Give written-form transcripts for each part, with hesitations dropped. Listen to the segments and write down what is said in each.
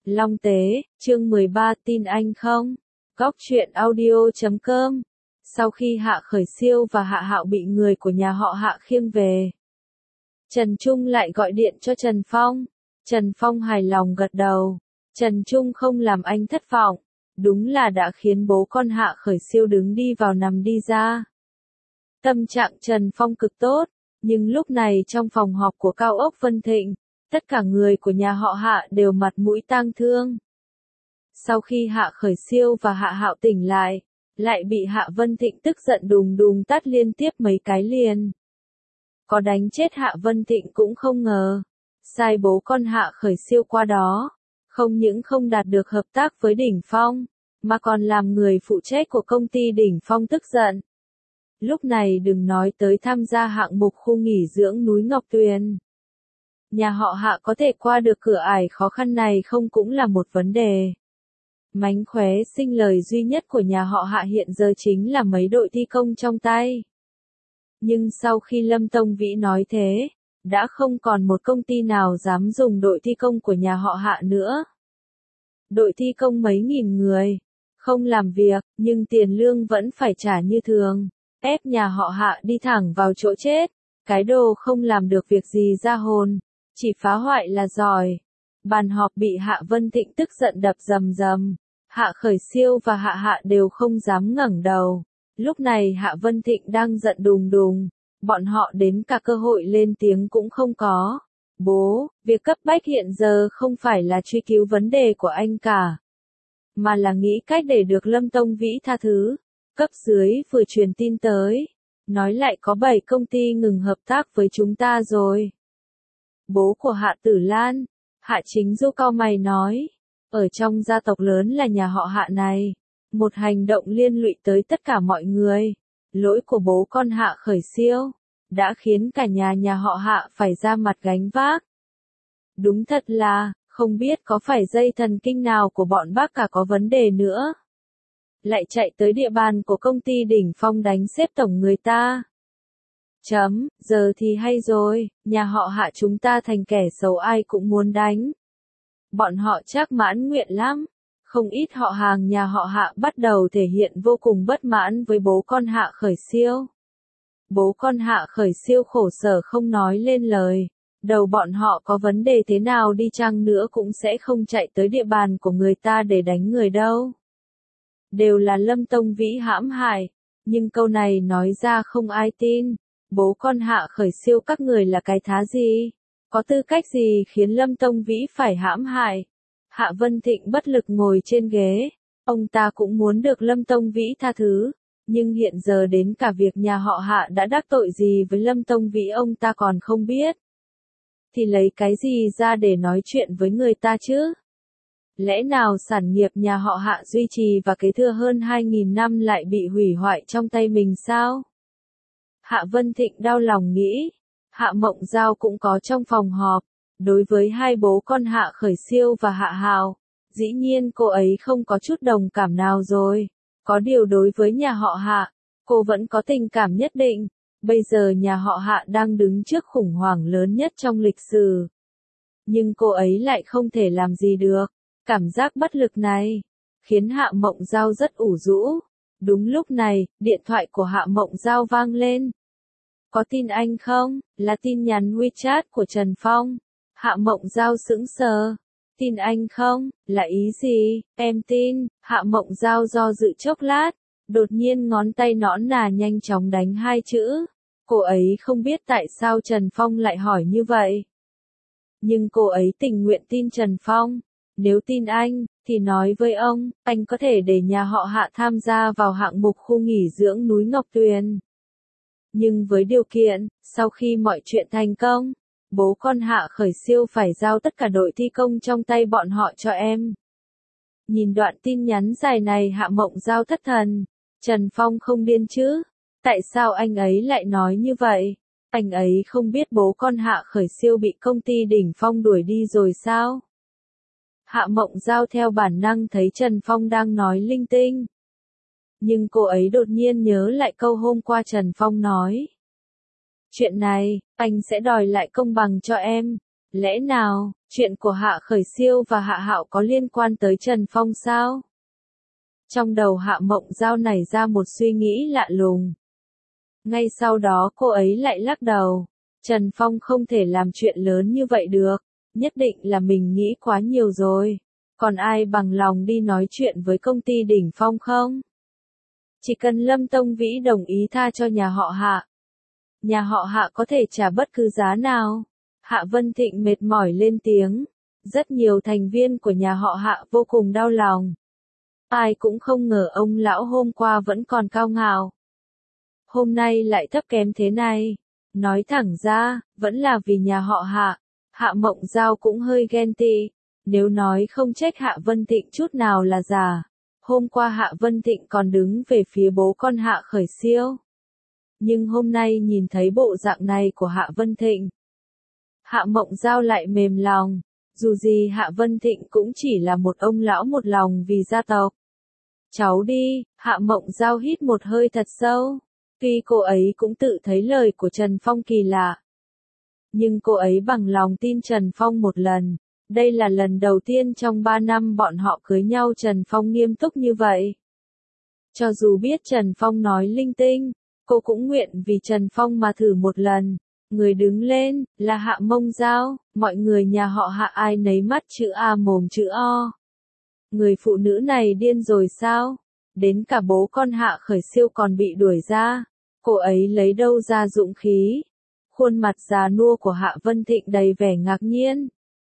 Long Tế, chương 13 tin anh không? Góc truyện audio.com. Sau khi Hạ Khởi Siêu và Hạ Hạo bị người của nhà họ Hạ khiêng về, Trần Trung lại gọi điện cho Trần Phong. Trần Phong hài lòng gật đầu. Trần Trung không làm anh thất vọng. Đúng là đã khiến bố con Hạ Khởi Siêu đứng đi vào nằm đi ra. Tâm trạng Trần Phong cực tốt, nhưng lúc này trong phòng họp của cao ốc Vân Thịnh, tất cả người của nhà họ Hạ đều mặt mũi tang thương. Sau khi Hạ Khởi Siêu và Hạ Hạo tỉnh lại bị Hạ Vân Thịnh tức giận đùng đùng tát liên tiếp mấy cái liền. Có đánh chết Hạ Vân Thịnh cũng không ngờ, sai bố con Hạ Khởi Siêu qua đó, không những không đạt được hợp tác với Đỉnh Phong, mà còn làm người phụ trách của công ty Đỉnh Phong tức giận. Lúc này đừng nói tới tham gia hạng mục khu nghỉ dưỡng núi Ngọc Tuyền. Nhà họ Hạ có thể qua được cửa ải khó khăn này không cũng là một vấn đề. Mánh khóe sinh lời duy nhất của nhà họ Hạ hiện giờ chính là mấy đội thi công trong tay. Nhưng sau khi Lâm Tông Vĩ nói thế, đã không còn một công ty nào dám dùng đội thi công của nhà họ Hạ nữa. Đội thi công mấy nghìn người, không làm việc, nhưng tiền lương vẫn phải trả như thường, ép nhà họ Hạ đi thẳng vào chỗ chết. Cái đồ không làm được việc gì ra hồn, chỉ phá hoại là giỏi. Bàn họp bị Hạ Vân Thịnh tức giận đập rầm rầm. Hạ Khởi Siêu và Hạ Hạ đều không dám ngẩng đầu. Lúc này Hạ Vân Thịnh đang giận đùng đùng, bọn họ đến cả cơ hội lên tiếng cũng không có. Bố, việc cấp bách hiện giờ không phải là truy cứu vấn đề của anh cả, mà là nghĩ cách để được Lâm Tông Vĩ tha thứ. Cấp dưới vừa truyền tin tới, nói lại có 7 công ty ngừng hợp tác với chúng ta rồi. Bố của Hạ Tử Lan, Hạ Chính Du cau mày nói, ở trong gia tộc lớn là nhà họ Hạ này, một hành động liên lụy tới tất cả mọi người. Lỗi của bố con Hạ Khởi Siêu đã khiến cả nhà họ Hạ phải ra mặt gánh vác. Đúng thật là, không biết có phải dây thần kinh nào của bọn bác cả có vấn đề nữa, lại chạy tới địa bàn của công ty Đỉnh Phong đánh xếp tổng người ta. Giờ thì hay rồi, nhà họ Hạ chúng ta thành kẻ xấu ai cũng muốn đánh. Bọn họ chắc mãn nguyện lắm. Không ít họ hàng nhà họ Hạ bắt đầu thể hiện vô cùng bất mãn với bố con Hạ Khởi Siêu. Bố con Hạ Khởi Siêu khổ sở không nói lên lời. Đầu bọn họ có vấn đề thế nào đi chăng nữa cũng sẽ không chạy tới địa bàn của người ta để đánh người đâu. Đều là Lâm Tông Vĩ hãm hại. Nhưng câu này nói ra không ai tin. Bố con Hạ Khởi Siêu các người là cái thá gì? Có tư cách gì khiến Lâm Tông Vĩ phải hãm hại? Hạ Vân Thịnh bất lực ngồi trên ghế. Ông ta cũng muốn được Lâm Tông Vĩ tha thứ. Nhưng hiện giờ đến cả việc nhà họ Hạ đã đắc tội gì với Lâm Tông Vĩ ông ta còn không biết. Thì lấy cái gì ra để nói chuyện với người ta chứ? Lẽ nào sản nghiệp nhà họ Hạ duy trì và kế thừa hơn 2.000 năm lại bị hủy hoại trong tay mình sao? Hạ Vân Thịnh đau lòng nghĩ. Hạ Mộng Giao cũng có trong phòng họp. Đối với hai bố con Hạ Khởi Siêu và Hạ Hạo, dĩ nhiên cô ấy không có chút đồng cảm nào rồi. Có điều đối với nhà họ Hạ, cô vẫn có tình cảm nhất định. Bây giờ nhà họ Hạ đang đứng trước khủng hoảng lớn nhất trong lịch sử. Nhưng cô ấy lại không thể làm gì được. Cảm giác bất lực này khiến Hạ Mộng Giao rất ủ rũ. Đúng lúc này, điện thoại của Hạ Mộng Giao vang lên. Có tin anh không? Là tin nhắn WeChat của Trần Phong. Hạ Mộng Giao sững sờ. Tin anh không? Là ý gì? Em tin. Hạ Mộng Giao do dự chốc lát, đột nhiên ngón tay nõn nà nhanh chóng đánh 2 chữ. Cô ấy không biết tại sao Trần Phong lại hỏi như vậy. Nhưng cô ấy tình nguyện tin Trần Phong. Nếu tin anh, thì nói với ông, anh có thể để nhà họ Hạ tham gia vào hạng mục khu nghỉ dưỡng núi Ngọc Tuyền. Nhưng với điều kiện, sau khi mọi chuyện thành công, bố con Hạ Khởi Siêu phải giao tất cả đội thi công trong tay bọn họ cho em. Nhìn đoạn tin nhắn dài này Hạ Mộng Giao thất thần. Trần Phong không điên chứ? Tại sao anh ấy lại nói như vậy? Anh ấy không biết bố con Hạ Khởi Siêu bị công ty Đỉnh Phong đuổi đi rồi sao? Hạ Mộng Giao theo bản năng thấy Trần Phong đang nói linh tinh. Nhưng cô ấy đột nhiên nhớ lại câu hôm qua Trần Phong nói. Chuyện này, anh sẽ đòi lại công bằng cho em. Lẽ nào, Chuyện của Hạ Khởi Siêu và Hạ Hạo có liên quan tới Trần Phong sao? Trong đầu Hạ Mộng Giao nảy ra một suy nghĩ lạ lùng. Ngay sau đó cô ấy lại lắc đầu. Trần Phong không thể làm chuyện lớn như vậy được. Nhất định là mình nghĩ quá nhiều rồi. Còn ai bằng lòng đi nói chuyện với công ty đỉnh phong không? Chỉ cần Lâm Tông Vĩ đồng ý tha cho nhà họ Hạ. Nhà họ Hạ có thể trả bất cứ giá nào. Hạ Vân Thịnh mệt mỏi lên tiếng. Rất nhiều thành viên của nhà họ Hạ vô cùng đau lòng. Ai cũng không ngờ ông lão hôm qua vẫn còn cao ngạo. Hôm nay lại thấp kém thế này. Nói thẳng ra, vẫn là vì nhà họ Hạ. Hạ Mộng Giao cũng hơi ghen tị. Nếu nói không trách Hạ Vân Thịnh chút nào là giả. Hôm qua Hạ Vân Thịnh còn đứng về phía bố con Hạ Khởi Siêu. Nhưng hôm nay nhìn thấy bộ dạng này của Hạ Vân Thịnh. Hạ Mộng Giao lại mềm lòng. Dù gì Hạ Vân Thịnh cũng chỉ là một ông lão một lòng vì gia tộc. Cháu đi, Hạ Mộng Giao hít một hơi thật sâu. Tuy cô ấy cũng tự thấy lời của Trần Phong kỳ lạ. Nhưng cô ấy bằng lòng tin Trần Phong một lần. Đây là lần đầu tiên trong 3 năm bọn họ cưới nhau Trần Phong nghiêm túc như vậy. Cho dù biết Trần Phong nói linh tinh, cô cũng nguyện vì Trần Phong mà thử một lần. Người đứng lên, là Hạ Mộng Giao, mọi người nhà họ Hạ ai nấy mắt chữ A mồm chữ O. Người phụ nữ này điên rồi sao? Đến cả bố con Hạ Khởi Siêu còn bị đuổi ra. Cô ấy lấy đâu ra dũng khí? Khuôn mặt già nua của Hạ Vân Thịnh đầy vẻ ngạc nhiên.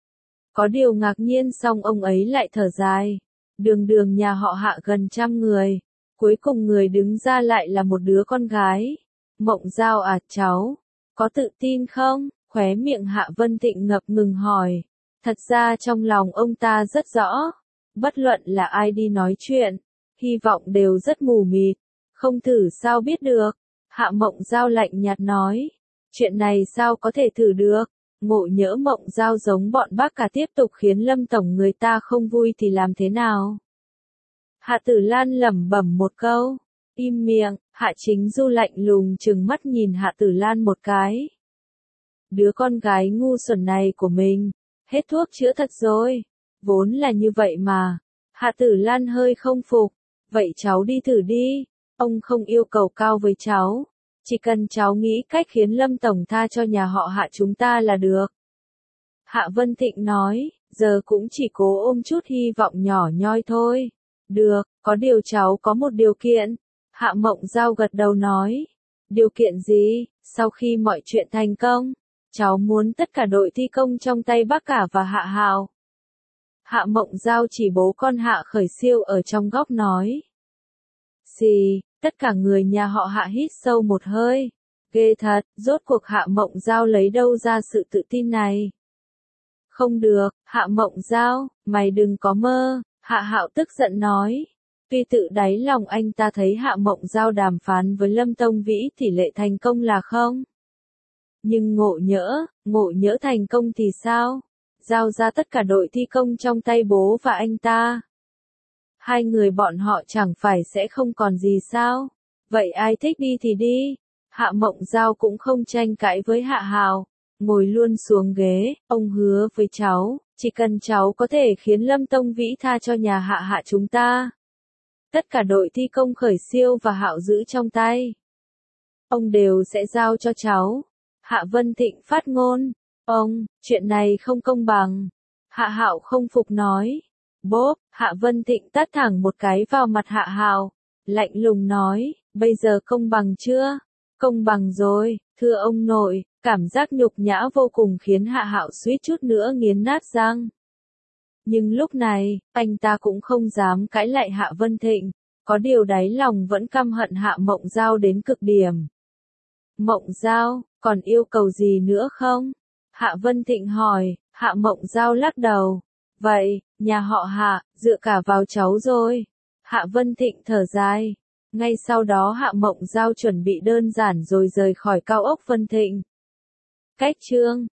Có điều ngạc nhiên xong ông ấy lại thở dài. Đường đường nhà họ Hạ gần 100 người. Cuối cùng người đứng ra lại là một đứa con gái. Mộng Giao à cháu, có tự tin không? Khóe miệng Hạ Vân Thịnh ngập ngừng hỏi. Thật ra trong lòng ông ta rất rõ. Bất luận là ai đi nói chuyện, hy vọng đều rất mù mịt. Không thử sao biết được. Hạ Mộng Giao lạnh nhạt nói. Chuyện này sao có thể thử được? Ngộ nhỡ Mộng Giao giống bọn bác cả tiếp tục khiến Lâm Tổng người ta không vui thì làm thế nào? Hạ Tử Lan lẩm bẩm một câu. Im miệng, Hạ Chính Du lạnh lùng trừng mắt nhìn Hạ Tử Lan một cái. Đứa con gái ngu xuẩn này của mình, hết thuốc chữa thật rồi. Vốn là như vậy mà. Hạ Tử Lan hơi không phục. Vậy cháu đi thử đi. Ông không yêu cầu cao với cháu. Chỉ cần cháu nghĩ cách khiến Lâm Tổng tha cho nhà họ Hạ chúng ta là được. Hạ Vân Thịnh nói, giờ cũng chỉ cố ôm chút hy vọng nhỏ nhoi thôi. Được, có điều cháu có một điều kiện. Hạ Mộng Giao gật đầu nói. Điều kiện gì? Sau khi mọi chuyện thành công, cháu muốn tất cả đội thi công trong tay bác cả và Hạ Hạo. Hạ Mộng Giao chỉ bố con Hạ Khởi Siêu ở trong góc nói. Xì, tất cả người nhà họ Hạ hít sâu một hơi. Ghê thật, rốt cuộc Hạ Mộng Giao lấy đâu ra sự tự tin này? Không được, Hạ Mộng Giao, mày đừng có mơ. Hạ Hạo tức giận nói. Tuy tự đáy lòng anh ta thấy Hạ Mộng Giao đàm phán với Lâm Tông Vĩ tỷ lệ thành công là không. Nhưng ngộ nhỡ thành công thì sao? Giao ra tất cả đội thi công trong tay bố và anh ta. Hai người bọn họ chẳng phải sẽ không còn gì sao? Vậy ai thích đi thì đi. Hạ Mộng Giao cũng không tranh cãi với Hạ Hạo. Ngồi luôn xuống ghế, ông hứa với cháu, chỉ cần cháu có thể khiến Lâm Tông Vĩ tha cho nhà Hạ Hạ chúng ta. Tất cả đội thi công Khởi Siêu và Hạo giữ trong tay. Ông đều sẽ giao cho cháu. Hạ Vân Thịnh phát ngôn. Ông, chuyện này không công bằng. Hạ Hạo không phục nói. Bốp, Hạ Vân Thịnh tát thẳng một cái vào mặt Hạ Hạo. Lạnh lùng nói, bây giờ công bằng chưa? Công bằng rồi, thưa ông nội. Cảm giác nhục nhã vô cùng khiến Hạ Hạo suýt chút nữa nghiến nát răng. Nhưng lúc này, anh ta cũng không dám cãi lại Hạ Vân Thịnh. Có điều đáy lòng vẫn căm hận Hạ Mộng Giao đến cực điểm. Mộng Giao, còn yêu cầu gì nữa không? Hạ Vân Thịnh hỏi. Hạ Mộng Giao lắc đầu. Vậy, nhà họ Hạ, dựa cả vào cháu rồi. Hạ Vân Thịnh thở dài. Ngay sau đó Hạ Mộng Giao chuẩn bị đơn giản rồi rời khỏi cao ốc Vân Thịnh. Cách chương